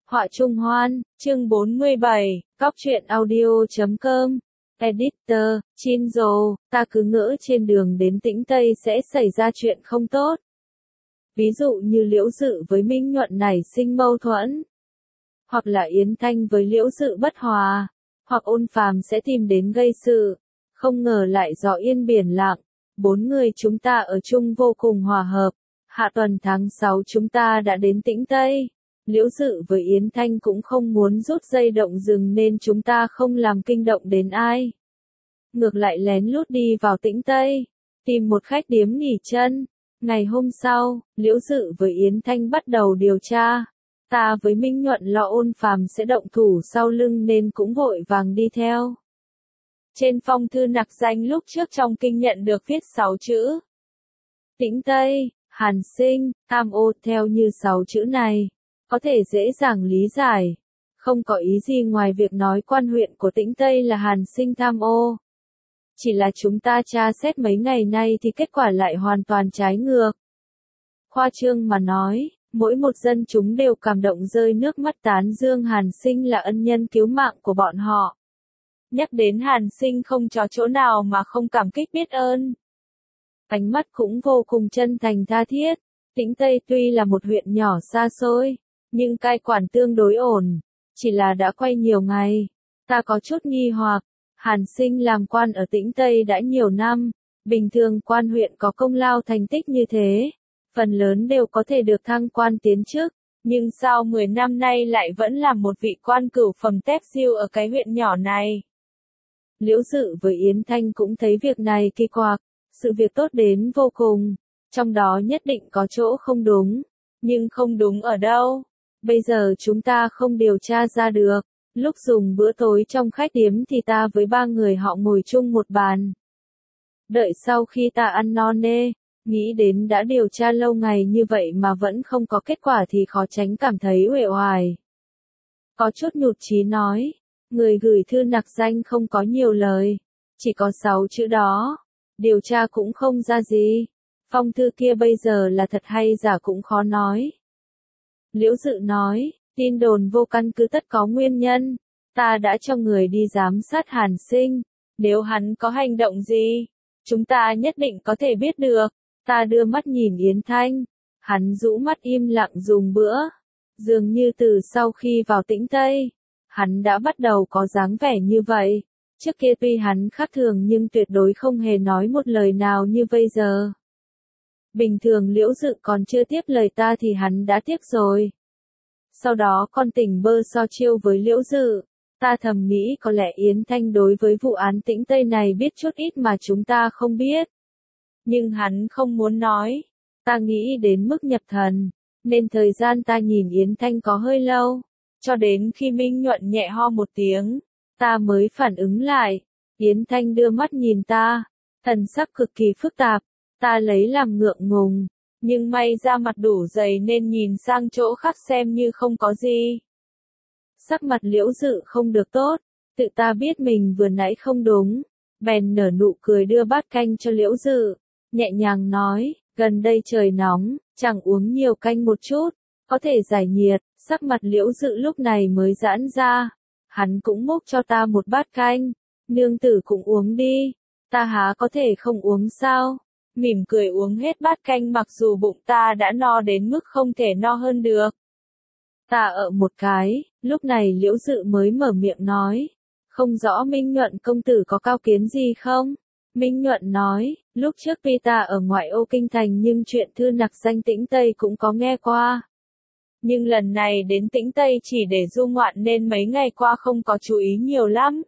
Họa Trung Hoan, chương 47, Cóc truyện audio.com. Editor, Chinzo, ta cứ ngỡ trên đường đến Tĩnh Tây sẽ xảy ra chuyện không tốt. Ví dụ như Liễu Dự với Minh Nhuận nảy sinh mâu thuẫn. Hoặc là Yến Thanh với Liễu Dự bất hòa. Hoặc Ôn Phàm sẽ tìm đến gây sự. Không ngờ lại gió yên biển lặng. 4 người chúng ta ở chung vô cùng hòa hợp. Hạ tuần tháng 6 chúng ta đã đến Tĩnh Tây. Liễu Dự với Yến Thanh cũng không muốn rút dây động rừng nên chúng ta không làm kinh động đến ai. Ngược lại lén lút đi vào Tĩnh Tây, tìm một khách điếm nghỉ chân. Ngày hôm sau, Liễu Dự với Yến Thanh bắt đầu điều tra. Ta với Minh Nhuận lo Ôn Phàm sẽ động thủ sau lưng nên cũng vội vàng đi theo. Trên phong thư nặc danh lúc trước trong kinh nhận được viết 6 chữ. Tĩnh Tây, Hàn Sinh, Tam Ô theo như 6 chữ này. Có thể dễ dàng lý giải. Không có ý gì ngoài việc nói quan huyện của Tĩnh Tây là Hàn Sinh tham ô. Chỉ là chúng ta tra xét mấy ngày nay thì kết quả lại hoàn toàn trái ngược. Khoa trương mà nói, mỗi một dân chúng đều cảm động rơi nước mắt tán dương Hàn Sinh là ân nhân cứu mạng của bọn họ. Nhắc đến Hàn Sinh không có chỗ nào mà không cảm kích biết ơn. Ánh mắt cũng vô cùng chân thành tha thiết. Tĩnh Tây tuy là một huyện nhỏ xa xôi, nhưng cai quản tương đối ổn, chỉ là đã quay nhiều ngày. Ta có chút nghi hoặc, Hàn Sinh làm quan ở Tĩnh Tây đã nhiều năm, bình thường quan huyện có công lao thành tích như thế, phần lớn đều có thể được thăng quan tiến chức, nhưng sao 10 năm nay lại vẫn là một vị quan cửu phẩm tép diêu ở cái huyện nhỏ này. Liễu Dự với Yến Thanh cũng thấy việc này kỳ quặc, sự việc tốt đến vô cùng, trong đó nhất định có chỗ không đúng, nhưng không đúng ở đâu. Bây giờ chúng ta không điều tra ra được. Lúc dùng bữa tối trong khách điếm thì ta với 3 người họ ngồi chung một bàn. Đợi sau khi ta ăn no nê, nghĩ đến đã điều tra lâu ngày như vậy mà vẫn không có kết quả thì khó tránh cảm thấy uể oải. Có chút nhụt chí nói, người gửi thư nặc danh không có nhiều lời, chỉ có 6 chữ đó, điều tra cũng không ra gì. Phong thư kia bây giờ là thật hay giả cũng khó nói. Liễu Dự nói, tin đồn vô căn cứ tất có nguyên nhân, ta đã cho người đi giám sát Hàn Sinh, nếu hắn có hành động gì, chúng ta nhất định có thể biết được. Ta đưa mắt nhìn Yến Thanh, hắn rũ mắt im lặng dùng bữa, dường như từ sau khi vào Tĩnh Tây, hắn đã bắt đầu có dáng vẻ như vậy, trước kia tuy hắn khác thường nhưng tuyệt đối không hề nói một lời nào như bây giờ. Bình thường Liễu Dự còn chưa tiếp lời ta thì hắn đã tiếp rồi. Sau đó con tỉnh bơ so chiêu với Liễu Dự, ta thầm nghĩ có lẽ Yến Thanh đối với vụ án Tĩnh Tây này biết chút ít mà chúng ta không biết. Nhưng hắn không muốn nói, ta nghĩ đến mức nhập thần, nên thời gian ta nhìn Yến Thanh có hơi lâu, cho đến khi Minh Nhuận nhẹ ho một tiếng, ta mới phản ứng lại. Yến Thanh đưa mắt nhìn ta, thần sắc cực kỳ phức tạp, ta lấy làm ngượng ngùng. Nhưng may ra mặt đủ dày nên nhìn sang chỗ khác xem như không có gì. Sắc mặt Liễu Dự không được tốt, tự ta biết mình vừa nãy không đúng, bèn nở nụ cười đưa bát canh cho Liễu Dự, nhẹ nhàng nói, gần đây trời nóng, chẳng uống nhiều canh một chút, có thể giải nhiệt. Sắc mặt Liễu Dự lúc này mới giãn ra, hắn cũng múc cho ta một bát canh, nương tử cũng uống đi, ta há có thể không uống sao? Mỉm cười uống hết bát canh mặc dù bụng ta đã no đến mức không thể no hơn được. Ta ở một cái, lúc này Liễu Dự mới mở miệng nói, không rõ Minh Nhuận công tử có cao kiến gì không? Minh Nhuận nói, lúc trước tuy ta ở ngoại ô kinh thành nhưng chuyện thư nặc danh Tĩnh Tây cũng có nghe qua. Nhưng lần này đến Tĩnh Tây chỉ để du ngoạn nên mấy ngày qua không có chú ý nhiều lắm.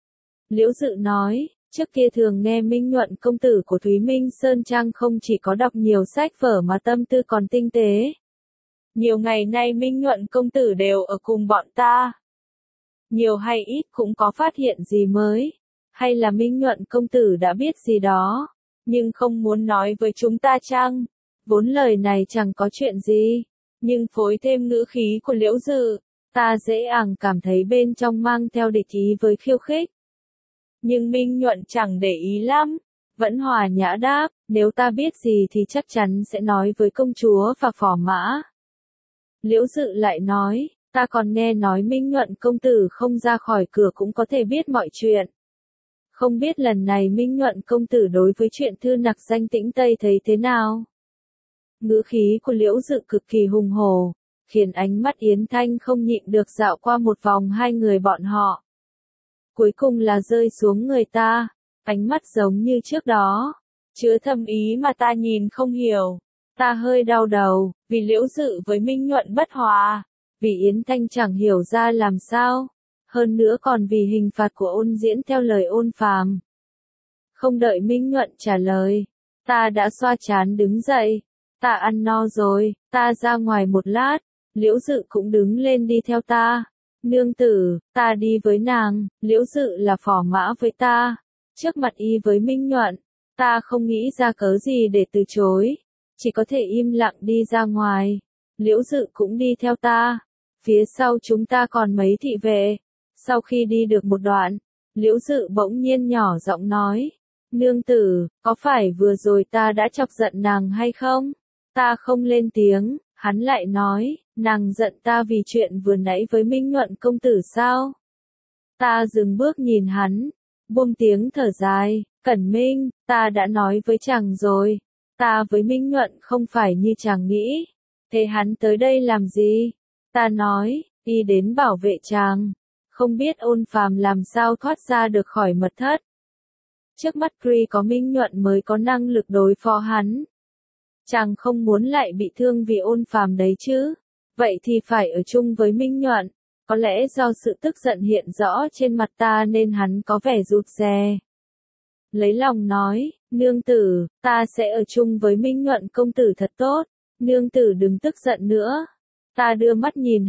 Liễu Dự nói, trước kia thường nghe Minh Nhuận công tử của Thúy Minh Sơn Trang không chỉ có đọc nhiều sách vở mà tâm tư còn tinh tế. Nhiều ngày nay Minh Nhuận công tử đều ở cùng bọn ta. Nhiều hay ít cũng có phát hiện gì mới, hay là Minh Nhuận công tử đã biết gì đó, nhưng không muốn nói với chúng ta chăng? Vốn lời này chẳng có chuyện gì, nhưng phối thêm ngữ khí của Liễu Dự, ta dễ dàng cảm thấy bên trong mang theo địch ý với khiêu khích. Nhưng Minh Nhuận chẳng để ý lắm, vẫn hòa nhã đáp, nếu ta biết gì thì chắc chắn sẽ nói với công chúa và phò mã. Liễu Dự lại nói, Ta còn nghe nói Minh Nhuận công tử không ra khỏi cửa cũng có thể biết mọi chuyện. Không biết lần này Minh Nhuận công tử đối với chuyện thư nặc danh Tĩnh Tây thấy thế nào? Ngữ khí của Liễu Dự cực kỳ hùng hổ, khiến ánh mắt Yến Thanh không nhịn được dạo qua một vòng hai người bọn họ. Cuối cùng là rơi xuống người ta, ánh mắt giống như trước đó, chứa thâm ý mà ta nhìn không hiểu. Ta hơi đau đầu, vì Liễu Dự với Minh Nhuận bất hòa, vì Yến Thanh chẳng hiểu ra làm sao, hơn nữa còn vì hình phạt của Ôn Diễn theo lời Ôn Phàm. Không đợi Minh Nhuận trả lời, ta đã xoa trán đứng dậy. Ta ăn no rồi, ta ra ngoài một lát. Liễu Dự cũng đứng lên đi theo ta. Nương tử, ta đi với nàng. Liễu Dự là phò mã với ta, trước mặt y với Minh Nhuận, ta không nghĩ ra cớ gì để từ chối, chỉ có thể im lặng đi ra ngoài. Liễu Dự cũng đi theo ta. Phía sau chúng ta còn mấy thị vệ. Sau khi đi được một đoạn, Liễu Dự bỗng nhiên nhỏ giọng nói, nương tử, có phải vừa rồi ta đã chọc giận nàng hay không? Ta không lên tiếng, hắn lại nói, nàng giận ta vì chuyện vừa nãy với Minh Nhuận công tử sao? Ta dừng bước nhìn hắn, buông tiếng thở dài, Cẩn Minh, ta đã nói với chàng rồi, ta với Minh Nhuận không phải như chàng nghĩ, thế hắn tới đây làm gì? Ta nói, y đến bảo vệ chàng, không biết Ôn Phàm làm sao thoát ra được khỏi mật thất. Trước mắt Cree có Minh Nhuận mới có năng lực đối phó hắn. Chàng không muốn lại bị thương vì Ôn Phàm đấy chứ, vậy thì phải ở chung với Minh Nhuận. Có lẽ do sự tức giận hiện rõ trên mặt ta nên hắn có vẻ rụt rè. Lấy lòng nói, nương tử, ta sẽ ở chung với Minh Nhuận công tử thật tốt, nương tử đừng tức giận nữa. Ta đưa mắt nhìn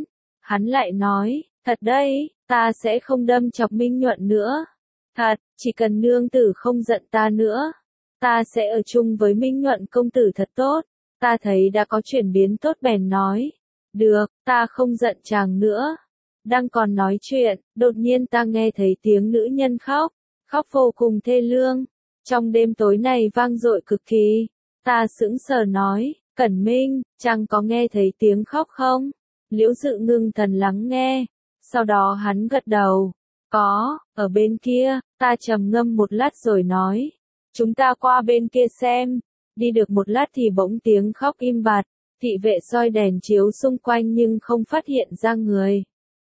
hắn lại nói, thật đấy, ta sẽ không đâm chọc Minh Nhuận nữa. Thật, chỉ cần nương tử không giận ta nữa, ta sẽ ở chung với Minh Nhuận công tử thật tốt. Ta thấy đã có chuyển biến tốt bèn nói, được, ta không giận chàng nữa. Đang còn nói chuyện, đột nhiên ta nghe thấy tiếng nữ nhân khóc, khóc vô cùng thê lương. Trong đêm tối này vang dội cực kỳ. Ta sững sờ nói, Cẩn Minh, chàng có nghe thấy tiếng khóc không? Liễu Dự ngưng thần lắng nghe, sau đó hắn gật đầu. Có, ở bên kia. Ta trầm ngâm một lát rồi nói, chúng ta qua bên kia xem. Đi được một lát thì bỗng tiếng khóc im bặt, thị vệ soi đèn chiếu xung quanh nhưng không phát hiện ra người.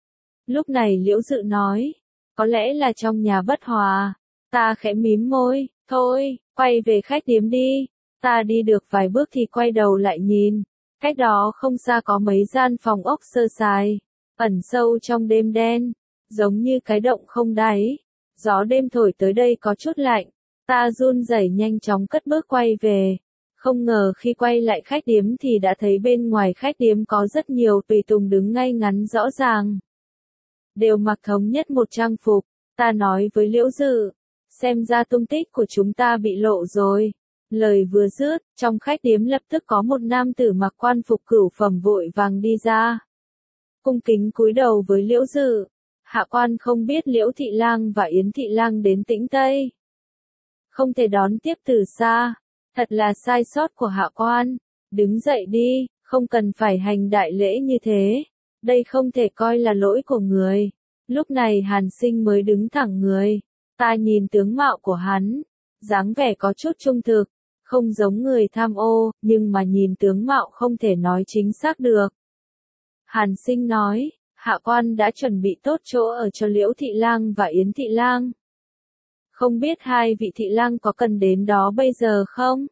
Lúc này Liễu Dự nói, có lẽ là trong nhà bất hòa. Ta khẽ mím môi, thôi, quay về khách điếm đi. Ta đi được vài bước thì quay đầu lại nhìn, cách đó không xa có mấy gian phòng ốc sơ sài, ẩn sâu trong đêm đen, giống như cái động không đáy. Gió đêm thổi tới đây có chút lạnh, ta run rẩy nhanh chóng cất bước quay về. Không ngờ khi quay lại khách điếm thì đã thấy bên ngoài khách điếm có rất nhiều tùy tùng đứng ngay ngắn rõ ràng. Đều mặc thống nhất một trang phục. Ta nói với Liễu Dự, xem ra tung tích của chúng ta bị lộ rồi. Lời vừa dứt, trong khách điếm lập tức có một nam tử mặc quan phục cửu phẩm vội vàng đi ra. Cung kính cúi đầu với Liễu Dự. Hạ quan không biết Liễu Thị Lang và Yến Thị Lang đến Tĩnh Tây, không thể đón tiếp từ xa. Thật là sai sót của hạ quan. Đứng dậy đi, không cần phải hành đại lễ như thế. Đây không thể coi là lỗi của người. Lúc này Hàn Sinh mới đứng thẳng người. Ta nhìn tướng mạo của hắn, dáng vẻ có chút trung thực, không giống người tham ô, nhưng mà nhìn tướng mạo không thể nói chính xác được. Hàn Sinh nói, hạ quan đã chuẩn bị tốt chỗ ở cho Liễu Thị Lang và Yến Thị Lang. Không biết hai vị thị lang có cần đến đó bây giờ không?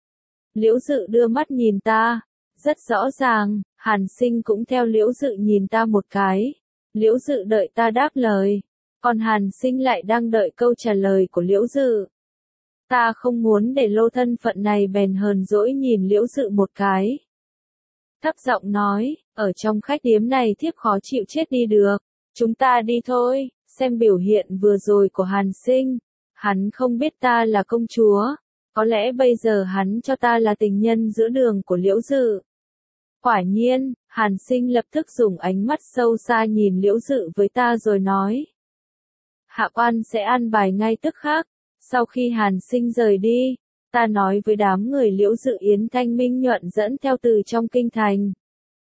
Liễu Dự đưa mắt nhìn ta, rất rõ ràng. Hàn Sinh cũng theo Liễu Dự nhìn ta một cái. Liễu Dự đợi ta đáp lời, còn Hàn Sinh lại đang đợi câu trả lời của Liễu Dự. Ta không muốn để lô thân phận này bèn hờn dỗi nhìn Liễu Dự một cái. Thấp giọng nói, ở trong khách điếm này thiếp khó chịu chết đi được. Chúng ta đi thôi. Xem biểu hiện vừa rồi của Hàn Sinh, hắn không biết ta là công chúa. Có lẽ bây giờ hắn cho ta là tình nhân giữa đường của Liễu Dự. Quả nhiên, Hàn Sinh lập tức dùng ánh mắt sâu xa nhìn Liễu Dự với ta rồi nói, hạ quan sẽ an bài ngay tức khắc. Sau khi Hàn Sinh rời đi, ta nói với đám người Liễu Dự Yến Thanh Minh Nhuận dẫn theo từ trong kinh thành.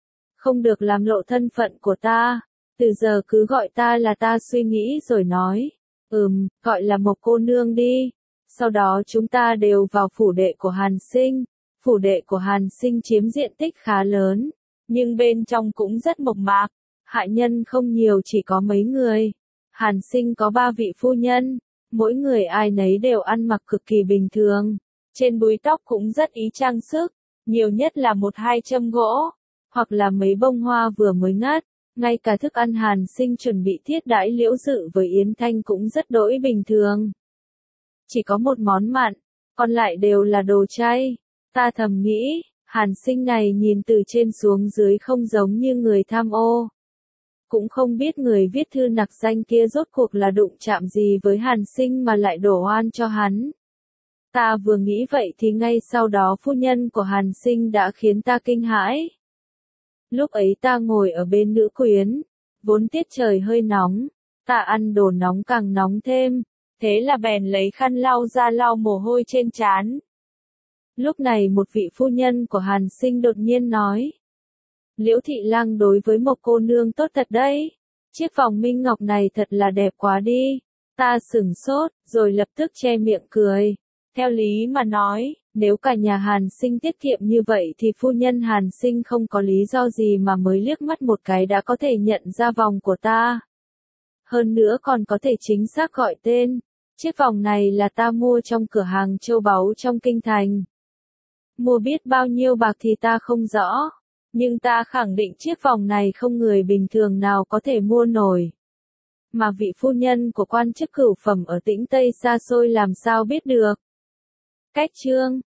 không được làm lộ thân phận của ta. Từ giờ cứ gọi ta là ta suy nghĩ rồi nói. Gọi là Mộc cô nương đi. Sau đó chúng ta đều vào phủ đệ của Hàn Sinh. Phủ đệ của Hàn Sinh chiếm diện tích khá lớn, nhưng bên trong cũng rất mộc mạc. Hạ nhân không nhiều, chỉ có mấy người. Hàn Sinh có 3 vị phu nhân, mỗi người ai nấy đều ăn mặc cực kỳ bình thường. Trên búi tóc cũng rất ý trang sức, nhiều nhất là 1-2 châm gỗ, hoặc là mấy bông hoa vừa mới ngắt. Ngay cả thức ăn Hàn Sinh chuẩn bị thiết đãi Liễu Dự với Yến Thanh cũng rất đỗi bình thường. Chỉ có một món mặn, còn lại đều là đồ chay. Ta thầm nghĩ, Hàn Sinh này nhìn từ trên xuống dưới không giống như người tham ô. Cũng không biết người viết thư nặc danh kia rốt cuộc là đụng chạm gì với Hàn Sinh mà lại đổ oan cho hắn. Ta vừa nghĩ vậy thì ngay sau đó phu nhân của Hàn Sinh đã khiến ta kinh hãi. Lúc ấy ta ngồi ở bên nữ quyến, vốn tiết trời hơi nóng, ta ăn đồ nóng càng nóng thêm, thế là bèn lấy khăn lau ra lau mồ hôi trên trán. Lúc này một vị phu nhân của Hàn Sinh đột nhiên nói. Liễu thị lang đối với Mộc cô nương tốt thật đấy. Chiếc vòng minh ngọc này thật là đẹp quá đi. Ta sửng sốt, rồi lập tức che miệng cười. Theo lý mà nói, nếu cả nhà Hàn Sinh tiết kiệm như vậy thì phu nhân Hàn Sinh không có lý do gì mà mới liếc mắt một cái đã có thể nhận ra vòng của ta. Hơn nữa còn có thể chính xác gọi tên. Chiếc vòng này là ta mua trong cửa hàng châu báu trong kinh thành. Mua biết bao nhiêu bạc thì ta không rõ, nhưng ta khẳng định chiếc vòng này không người bình thường nào có thể mua nổi. Mà vị phu nhân của quan chức cửu phẩm ở Tĩnh Tây xa xôi làm sao biết được. Cách chương